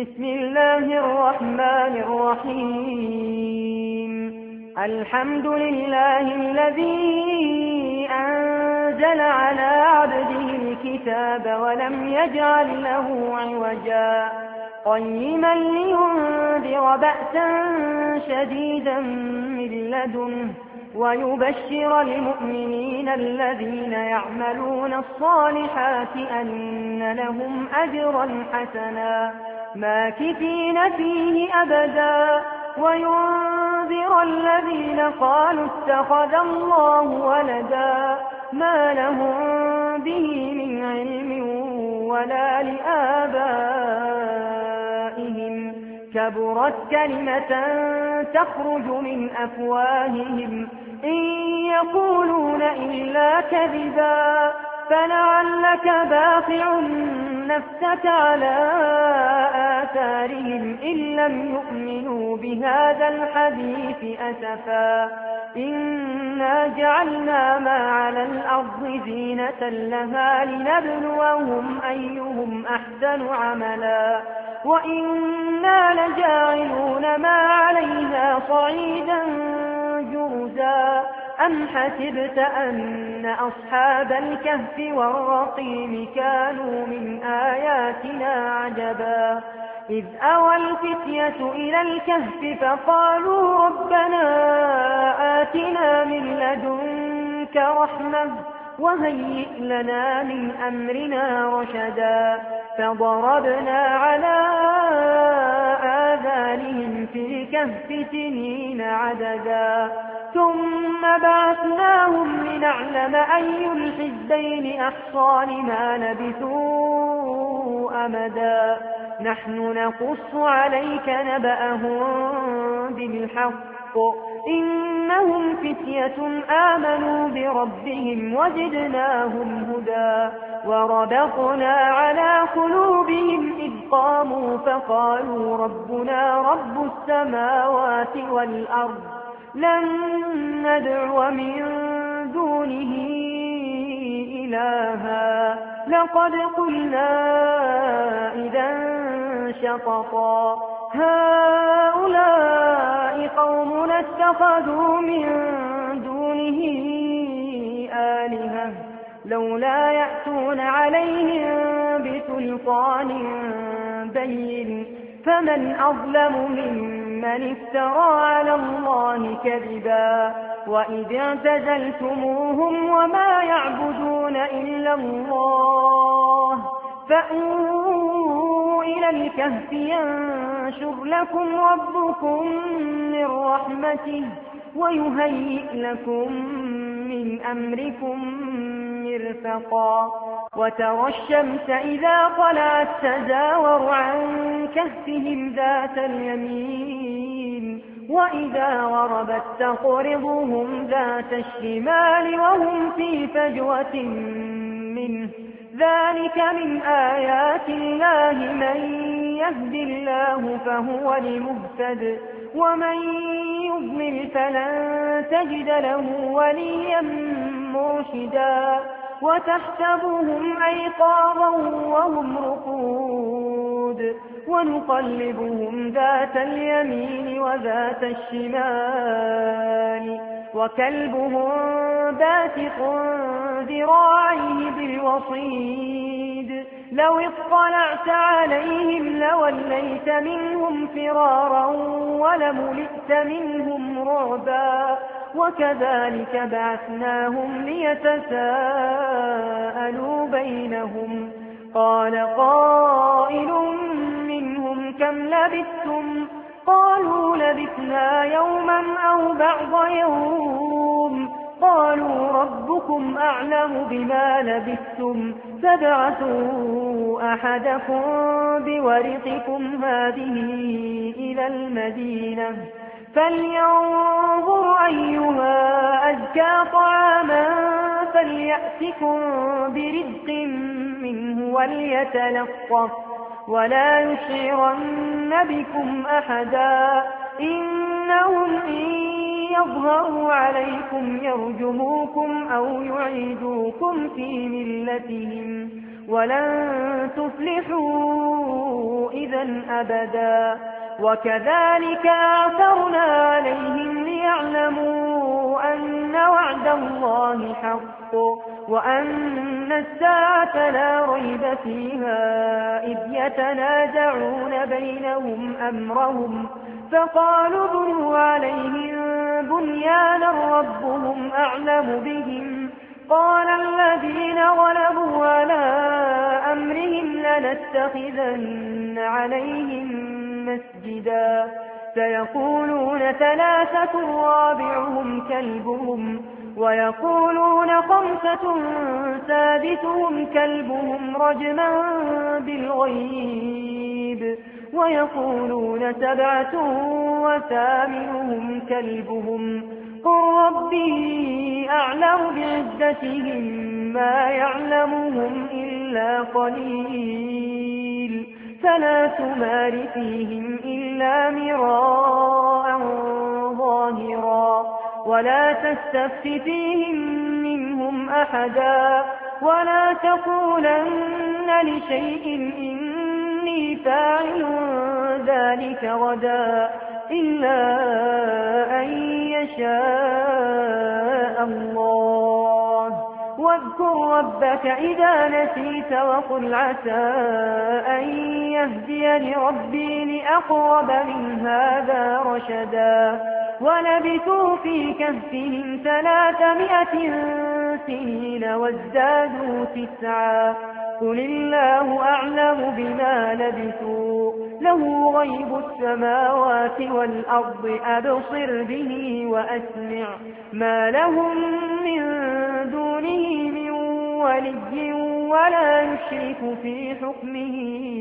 بسم الله الرحمن الرحيم الحمد لله الذي أنزل على عبده الكتاب ولم يجعل له عوجا قيما لينذر بأسا شديدا من لدنه ويبشر المؤمنين الذين يعملون الصالحات أن لهم أجرا حسنا ماكثين فيه أبدا وينذر الذين قالوا اتخذ الله ولدا ما لهم به من علم ولا لآبائهم كبرت كلمة تخرج من أفواههم إن يقولون إلا كذبا فلعلك باخع نفسك على آثارهم إن لم يؤمنوا بهذا الحديث أسفا إنا جعلنا ما على الأرض زينة لها لنبلوهم أيهم أحسن عملا وإنا لجاعلون ما عليها صعيدا جرزا أم حسبت أن أصحاب الكهف والرقيم كانوا من آياتنا عجبا إذ أوى الفتية إلى الكهف فقالوا ربنا آتنا من لدنك رحمة وهيئ لنا من أمرنا رشدا فضربنا على آذانهم في الكهف سنين عددا ثم بعثناهم لنعلم أي الحزبين أحصى لما لبثوا أمدا نحن نقص عليك نبأهم بالحق إنهم فتية آمنوا بربهم وزدناهم هدى وربطنا على قلوبهم إذ قاموا فقالوا ربنا رب السماوات والأرض لن ندعو من دونه إلها لقد قلنا إذا شططا هؤلاء قومنا اتخذوا من دونه آلهة لولا يأتون عليهم بسلطان بين فمن أظلم ممن افترى على الله كذبا وإذ اعتزلتموهم وما يعبدون إلا الله فأووا إلى الكهف ينشر لكم ربكم من رحمته ويهيئ لكم من أمركم مرفقا وترى الشمس إذا طلعت تزاور عن كهفهم ذات اليمين وإذا غربت تقرضهم ذات الشمال وهم في فجوة منه ذلك من آيات الله من يهد الله فهو المهتد ومن يضلل فلن تجد له وليا مرشدا وتحسبهم أيقاظا وهم رقود ونقلبهم ذات اليمين وذات الشمال وكلبهم باسط ذراعيه بالوصيد لو اطلعت عليهم لوليت منهم فرارا ولملئت منهم رعبا وكذلك بعثناهم ليتساءلوا بينهم قال قائل منهم كم لبثتم قالوا لبثنا يوما أو بعض يوم قالوا ربكم أعلم بما لبثتم فابعثوا أحدكم بورقكم هذه إلى المدينة فلينظر أيها أزكى طعاما فليأتكم برزق منه وليتلطف ولا يشعرن بكم أحدا إنهم إن يظهروا عليكم يرجموكم أو يعيدوكم في ملتهم ولن تفلحوا إذا أبدا. وكذلك أعثرنا عليهم ليعلموا أن وعد الله حق وأن الساعة لا ريب فيها إذ يتنازعون بينهم أمرهم فقالوا ابنوا عليهم بنيانا ربهم أعلم بهم قال الذين غلبوا على أمرهم لنتخذن عليهم مسجدا سيقولون ثلاثة رابعهم كلبهم ويقولون خمسة سادسهم كلبهم رجما بالغيب ويقولون سبعة وثامنهم كلبهم قل ربي أعلم بعدتهم ما يعلمهم إلا قليل فلا تمار فيهم إلا مراء ظاهرا ولا تستفت فيهم منهم أحدا ولا تقولن لشيء إني فاعل ذلك غدا إلا أن يشاء الله واذكر ربك إذا نسيت وقل عسى أن يهديني ربي لأقرب من هذا رشدا ولبثوا في كهفهم 300 سنين وازدادوا 9 قل الله أعلم بما لبثوا له غيب السماوات والأرض أبصر به وأسمع ما لهم من دونه من ولي ولا يشرك في حكمه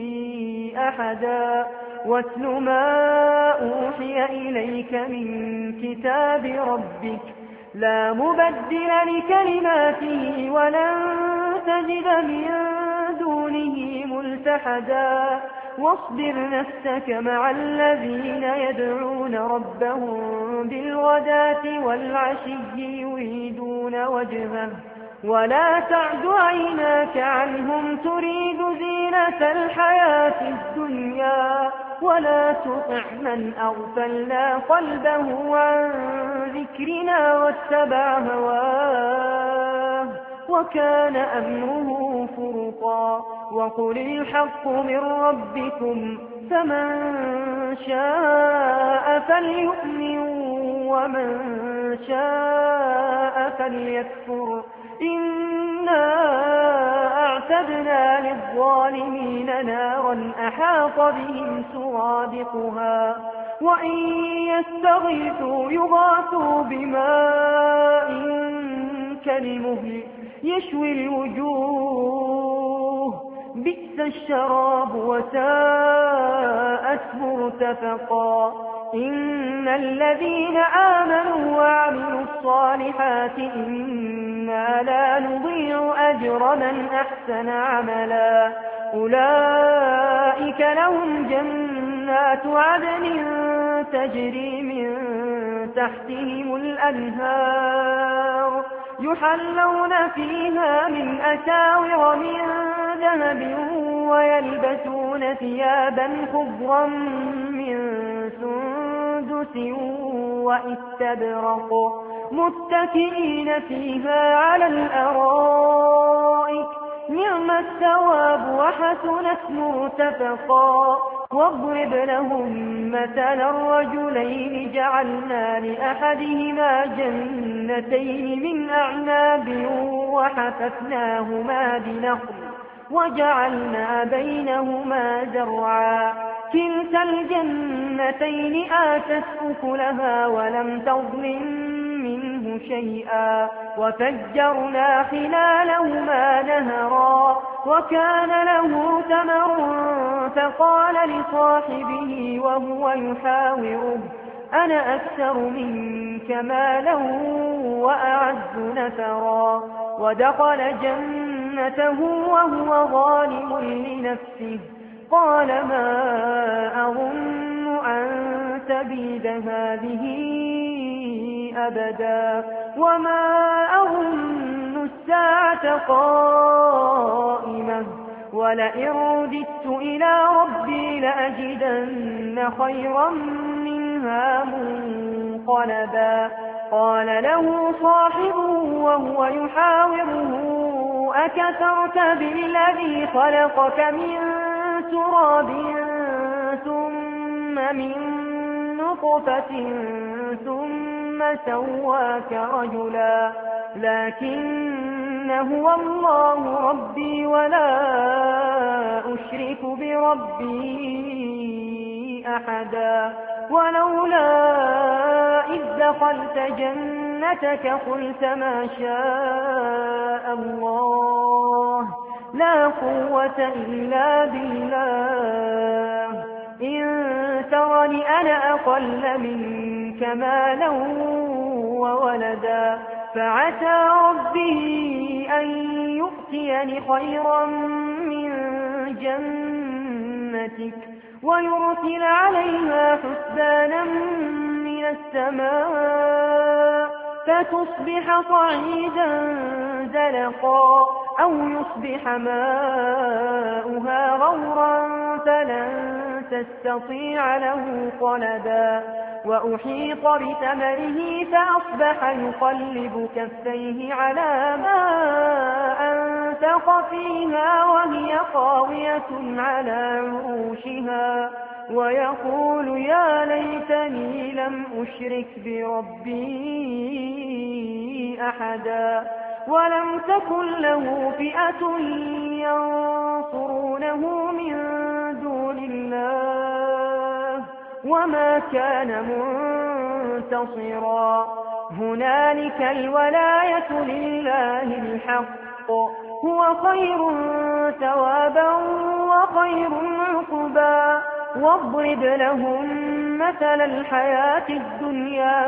أحدا واتل ما أوحي إليك من كتاب ربك لا مبدل لكلماته ولن تجد من دونه ملتحدا واصبر نفسك مع الذين يدعون ربهم بالغداة والعشي يريدون وجهه ولا تعد عيناك عنهم تريد زينة الحياة الدنيا ولا تطع من أغفلنا قلبه عن ذكرنا واتبع هواه وكان أمره فرطا وقل الحق من ربكم فمن شاء فليؤمن ومن شاء فليكفر إنا أعتدنا للظالمين نارا أحاط بهم سرادقها وإن يستغيثوا يغاثوا بماء كالمهل يشوي الوجوه بئس الشراب وساءت مرتفقا إن الذين آمنوا وعملوا الصالحات إنا لا نضيع أجر من أحسن عملا أولئك لهم جنات عدن تجري من تحتهم الأنهار يحلون فيها من أساور من ذهب ويلبسون ثيابا خضرا من سندس واستبرق متكئين فيها على الأرائك نعم الثواب وحسنت مرتفقا واضرب لهم مثل الرجلين جعلنا لأحدهما جنتين من أعناب وحففناهما بنخل وجعلنا بينهما زرعا كلتا الجنتين آتت أكلها ولم تظلم منه شيئا وفجرنا خلالهما نهرا وكان له ثمر فقال لصاحبه وهو يحاوره أنا أكثر منك مالا وأعز نفرا ودخل جنته وهو ظالم لنفسه قال ما أظن أن تبيد هذه أبدا وما أظن الساعة قائمة ولئن رددت إلى ربي لأجدن خيرا منها منقلبا قال له صاحبه وهو يحاوره أكفرت بالذي خلقك من تراب ثم من نطفة ثم سواك رجلا لكن هو الله ربي ولا أشرك بربي أحدا ولولا إذ دخلت جنتك قلت ما شاء الله لا قوة إلا بالله إن ترني أنا أقل منك مالا وولدا فعسى ربي أن يؤتيني خيرا من جنتك ويرسل عليها حسبانا من السماء فتصبح صعيدا زلقا أو يصبح ماؤها غورا فلن تستطيع له طلبا وأحيط بثمره فأصبح يقلب كفيه على ما أنفق فيها وهي خاوية على عروشها ويقول يا ليتني لم أشرك بربي أحدا ولم تكن له فئة ينصرونه من دون الله وما كان منتصرا هنالك الولاية لله الحق هو خير ثوابا وخير عقبا واضرب لهم مثل الحياة الدنيا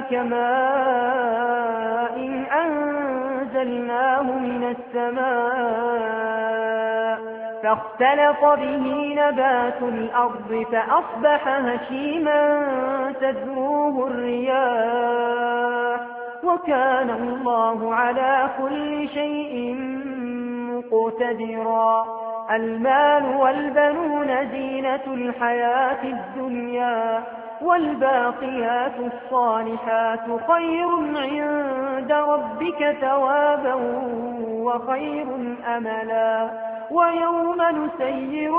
كماء إن أنزلناه من السماء فاختلط به نبات الأرض فأصبح هشيما تذروه الرياح وكان الله على كل شيء مقتدرا المال والبنون زينة الحياة الدنيا والباقيات الصالحات خير عند ربك ثوابا وخير أملا ويوم نسير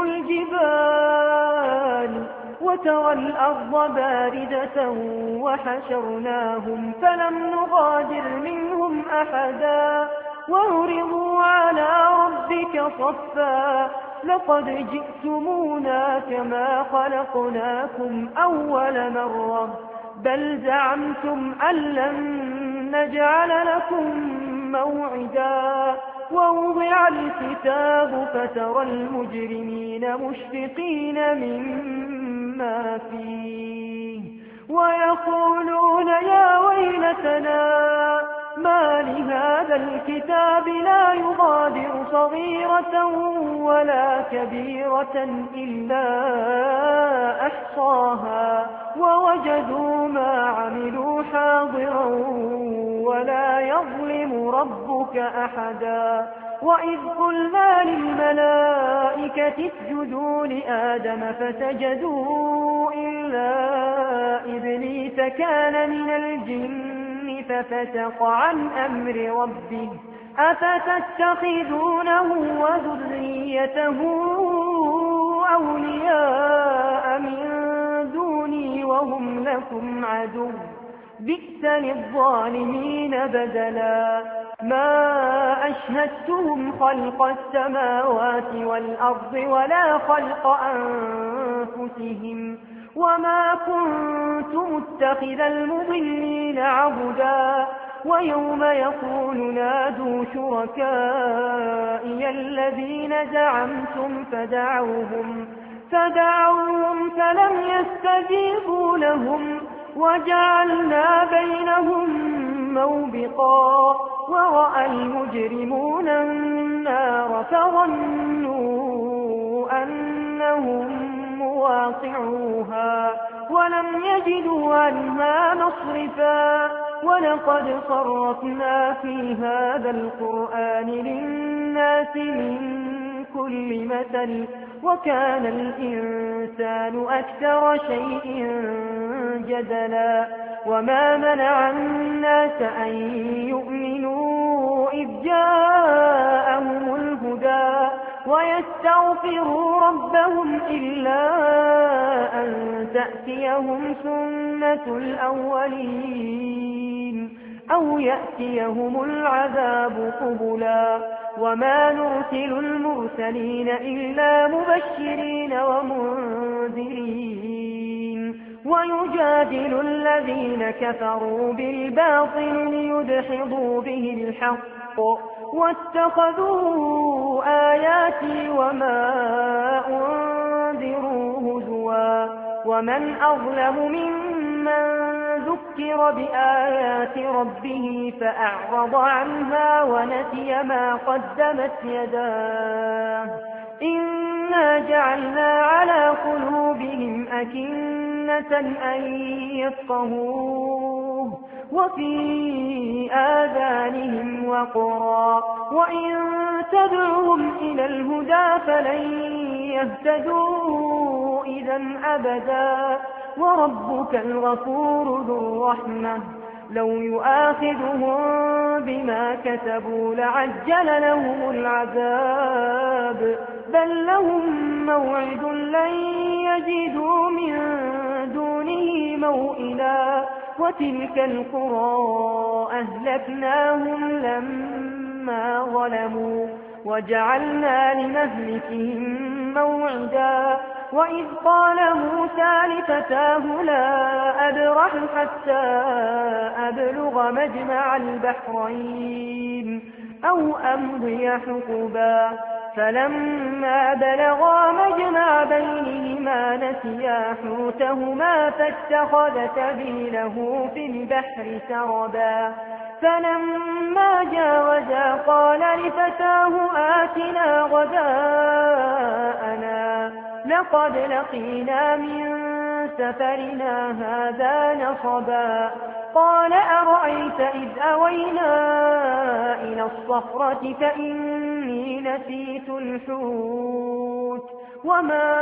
الجبال وترى الأرض باردة وحشرناهم فلم نغادر منهم أحدا وعرضوا على ربك صفا لقد جئتمونا كما خلقناكم أول مرة بل زعمتم أن لن نجعل لكم موعدا ووضع الكتاب فترى المجرمين مشفقين مما فيه ويقولون يا ويلتنا ما لهذا الكتاب لا يغادر صغيرة ولا كبيرة إلا أحصاها ووجدوا ما عملوا حاضرا ولا يظلم ربك أحدا وإذ قلنا للملائكة اسجدوا لآدم فسجدوا إلا إبليس كان من الجن ففسق عن أمر ربه أفتتخذونه وذريته أولياء من دوني وهم لكم عدو بئس للظالمين بدلا ما أشهدتهم خلق السماوات والأرض ولا خلق أنفسهم وما كنت متخذ المضلين عبدا ويوم يقول نادوا شركائي الذين زعمتم فدعوهم فلم يستجيبوا لهم وجعلنا بينهم موبقا ورأى المجرمون النار فظنوا أنهم مواقعوها ولم يجدوا عنها مصرفا ولقد صرفنا في هذا القرآن للناس من كل مثل وكان الإنسان أكثر شيء جدلا وما منع الناس أن يؤمنوا إذ جاءهم الهدى ويستغفروا ربهم إلا أن تأتيهم سنة الأولين أو يأتيهم العذاب قبلا وما نرسل المرسلين إلا مبشرين ومنذرين ويجادل الذين كفروا بالباطل ليدحضوا به الحق واتخذوا آياتي وما أنذروا هزوا ومن أظلم ممن ذكر بآيات ربه فأعرض عنها ونسي ما قدمت يداه إنا جعلنا على قلوبهم أكنة أن يفقهوه وفي آذانهم وقرا وإن تدعوهم إلى الهدى فلن يهتدوا إذا أبدا وربك الغفور ذو الرحمة لو يؤاخذهم بما كسبوا لعجل لهم العذاب بل لهم موعد لن يجدوا من دونه موئلا وتلك القرى أهلكناهم لما ظلموا وجعلنا لمهلكهم موعدا وإذ قال موسى لفتاه لا أبرح حتى أبلغ مجمع البحرين أو أمضي حقبا فلما بلغا مجمع بينهما نسيا حوتهما فاتخذ سبيله في البحر سربا فلما جاوزا قال لفتاه آتنا غداءنا لقد لقينا من سفرنا هذا نصبا قال أرأيت إذ أوينا إلى الصخرة فإني نسيت الحوت وما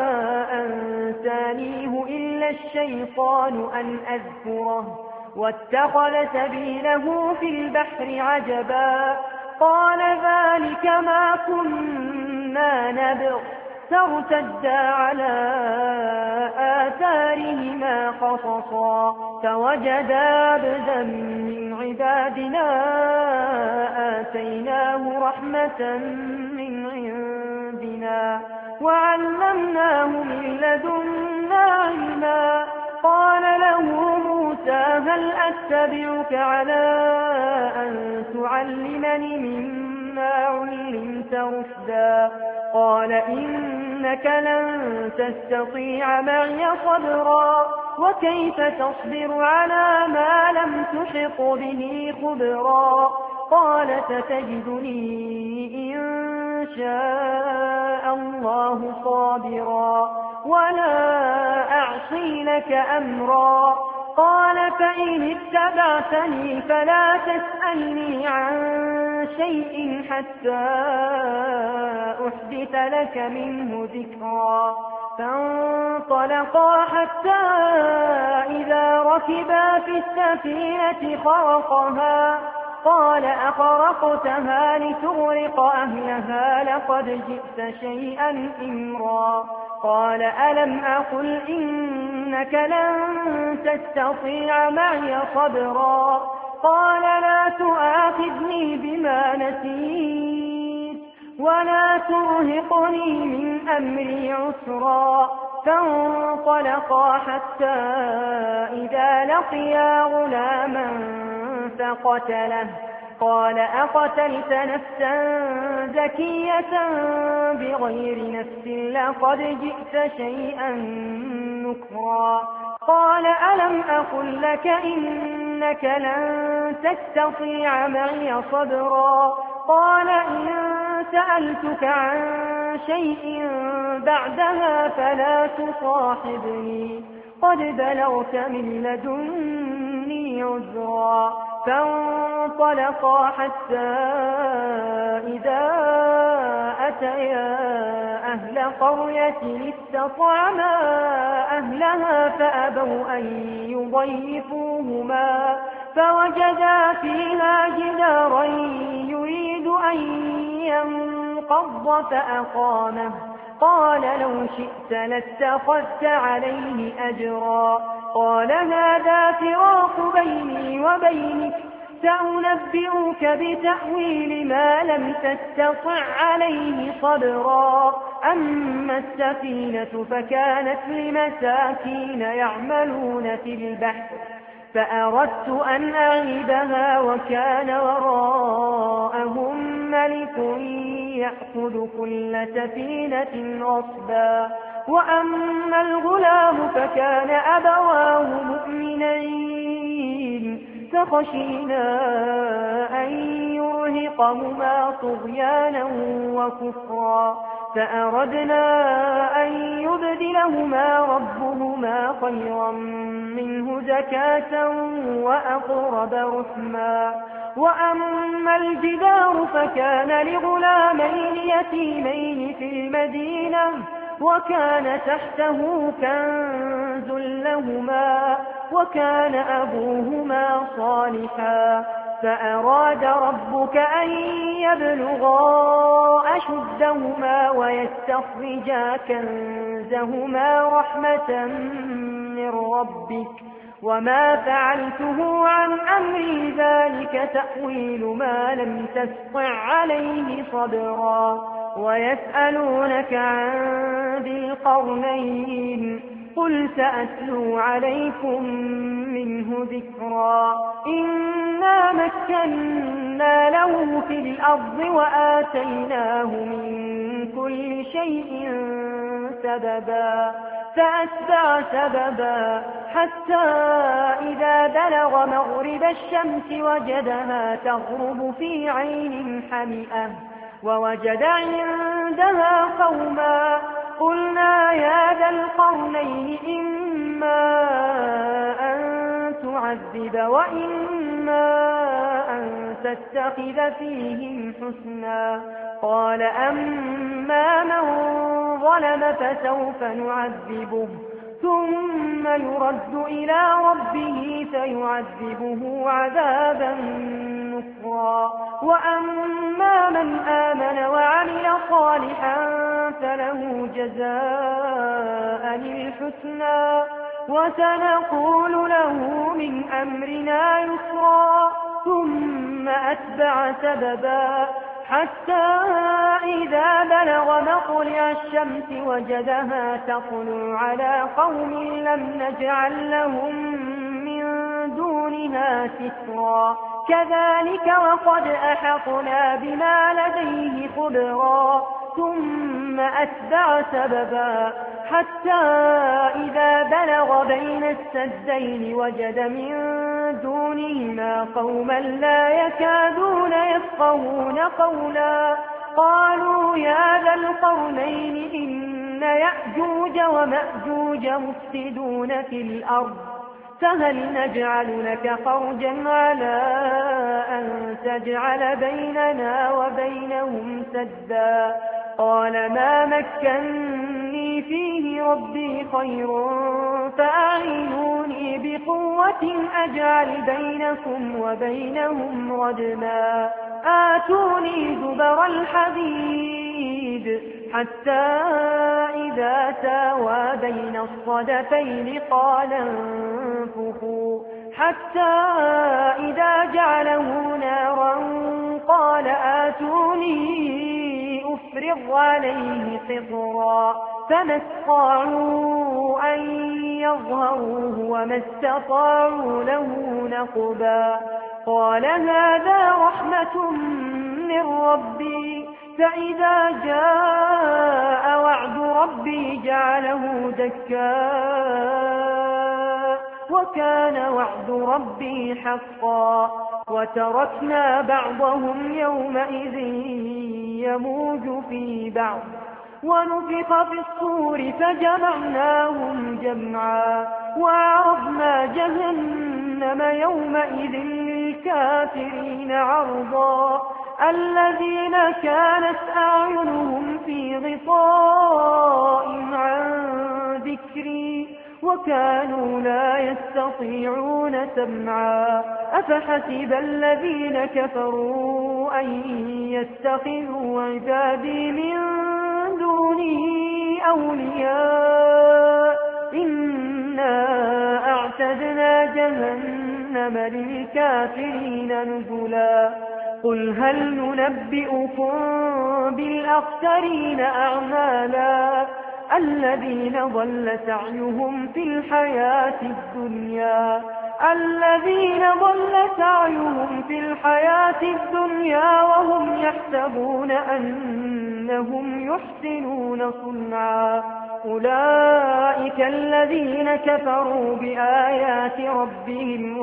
أنسانيه إلا الشيطان أن أذكره واتخذ سبيله في البحر عجبا قال ذلك ما كنا نبغ فارتدا على آثارهما قصصا فوجدا عبدا من عبادنا آتيناه رحمة من عندنا وعلمناه من لدنا علما قال له موسى هل أتبعك على أن تعلمني مما علمت رشدا قال إنك لن تستطيع معي صبرا وكيف تصبر على ما لم تحط به خبرا قال ستجدني إن شاء الله صابرا ولا أعصي لك أمرا قال فإن اتبعتني فلا تسألني عن شيء حتى أحدث لك منه ذكرا فانطلقا حتى إذا ركبا في السفينة خرقها قال أخرقتها لتغرق أهلها لقد جئت شيئا إمرا قال ألم أقل إنك لن تستطيع معي صبرا قال لا تؤاخذني بما نسيت ولا ترهقني من أمري عسرا فانطلقا حتى إذا لقيا غلاما فقتله قال أقتلت نفسا زكية بغير نفس لقد جئت شيئا نكرا قال ألم أقل لك إنك لن تستطيع معي صبرا قال إن سألتك عن شيء بعدها فلا تصاحبني قد بلغت من لدني عذرا فانطلقا حتى إذا أتيا أهل قرية استطعما أهلها فأبوا أن يضيفوهما فوجدا فيها جدارا يريد أن ينقض فأقامه قال لو شئت لاتخذت عليه أجرا قال هذا فراق بيني وبينك سأنبئك بتأويل ما لم تستطع عليه صبرا أما السفينة فكانت لمساكين يعملون في البحر فأردت أن أعيبها وكان وراءهم ملك يأخذ كل سفينة غصبا وأما الغلام فكان أبواه مؤمنين فخشينا أن يرهقهما طغيانا وكفرا فأردنا أن يبدلهما ربهما خيرا منه زكاة وأقرب رحما وأما الجدار فكان لغلامين يتيمين في المدينة وكان تحته كنز لهما وكان أبوهما صالحا فأراد ربك أن يبلغا أشدهما ويستخرجا كنزهما رحمة من ربك وما فعلته عن أمري ذلك تأويل ما لم تستطع عليه صبرا ويسألونك عن ذي القرنين قل سأتلو عليكم منه ذكرا إنا مكنا له في الأرض وآتيناه من كل شيء سببا فأتبع سببا حتى إذا بلغ مغرب الشمس وجدها تغرب في عين حمئة ووجد عندها قوما قلنا يا ذا القرنين إما أن تعذب وإما أن تتخذ فيهم حسنا قال أما من ظلم فسوف نعذبه ثم يرد إلى ربه فيعذبه عذابا نكرا وأما من آمن وعمل صالحا فله جزاء الحسنى وسنقول له من أمرنا يسرا ثم أتبع سببا حتى إذا بلغ مطلع الشمس وجدها تطلع على قوم لم نجعل لهم من دونها سترا كذلك وقد أحطنا بما لديه خبرا ثم أتبع سببا حتى إذا بلغ بين السدين وجد من دونهما قوما لا يكادون يفقهون قولا قالوا يا ذا القرنين إن يأجوج ومأجوج مفسدون في الأرض فهل نجعل لك خرجا على أن تجعل بيننا وبينهم سدا قال ما مكنني فيه ربي خير فأعينوني بقوة أجعل بينكم وبينهم ردما آتوني زبر الحديد حتى إذا ساوى بين الصدفين قال انفخوا حتى إذا جعله نارا قال آتوني أفرغ عليه قطرا فما استطاعوا أن يظهروه وما استطاعوا له نقبا قال هذا رحمة من ربي فإذا جاء وعد ربي جعله دكا وكان وعد ربي حقا وتركنا بعضهم يومئذ يموج في بعض ونفخ في الصور فجمعناهم جمعا وعرضنا جهنم يومئذ للكافرين عرضا الذين كانت أعينهم في غطاء عن ذكري وكانوا لا يستطيعون سمعا أفحسب الذين كفروا أن يتخذوا عبادي من دونه أولياء إنا أعتدنا جهنم للكافرين نزلا قل هل ننبئكم بالأخسرين أعمالا الذين ضل سعيهم في الحياة الدنيا وهم يحسبون أنهم يحسنون صنعا أولئك الذين كفروا بآيات ربهم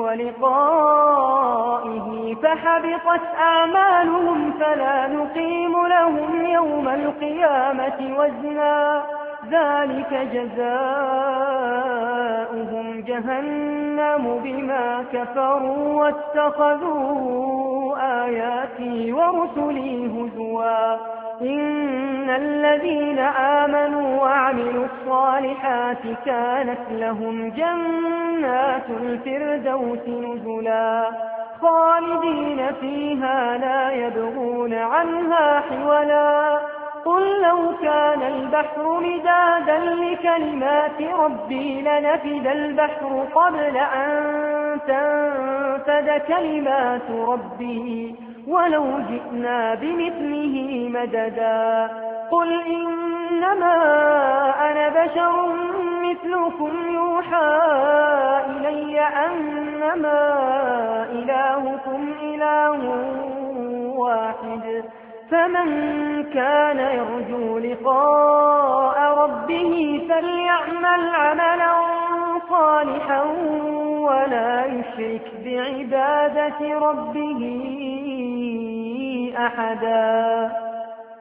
ولقائه فحبطت أعمالهم فلا نقيم لهم يوم القيامة وزنا ذلك جزاؤهم جهنم بما كفروا واتخذوا آياتي ورسلي هزوا إن الذين آمنوا وعملوا الصالحات كانت لهم جنات الفردوس نزلا خالدين فيها لا يبغون عنها حولا قل لو كان البحر مدادا لكلمات ربي لنفد البحر قبل أن تنفد كلمات ربي ولو جئنا بمثله مددا قل إنما أنا بشر مثلكم يوحى إلي أنما إلهكم إله واحد فمن كان يرجو لقاء ربه فليعمل عملا صالحا ولا يشرك بعبادة ربه أحدا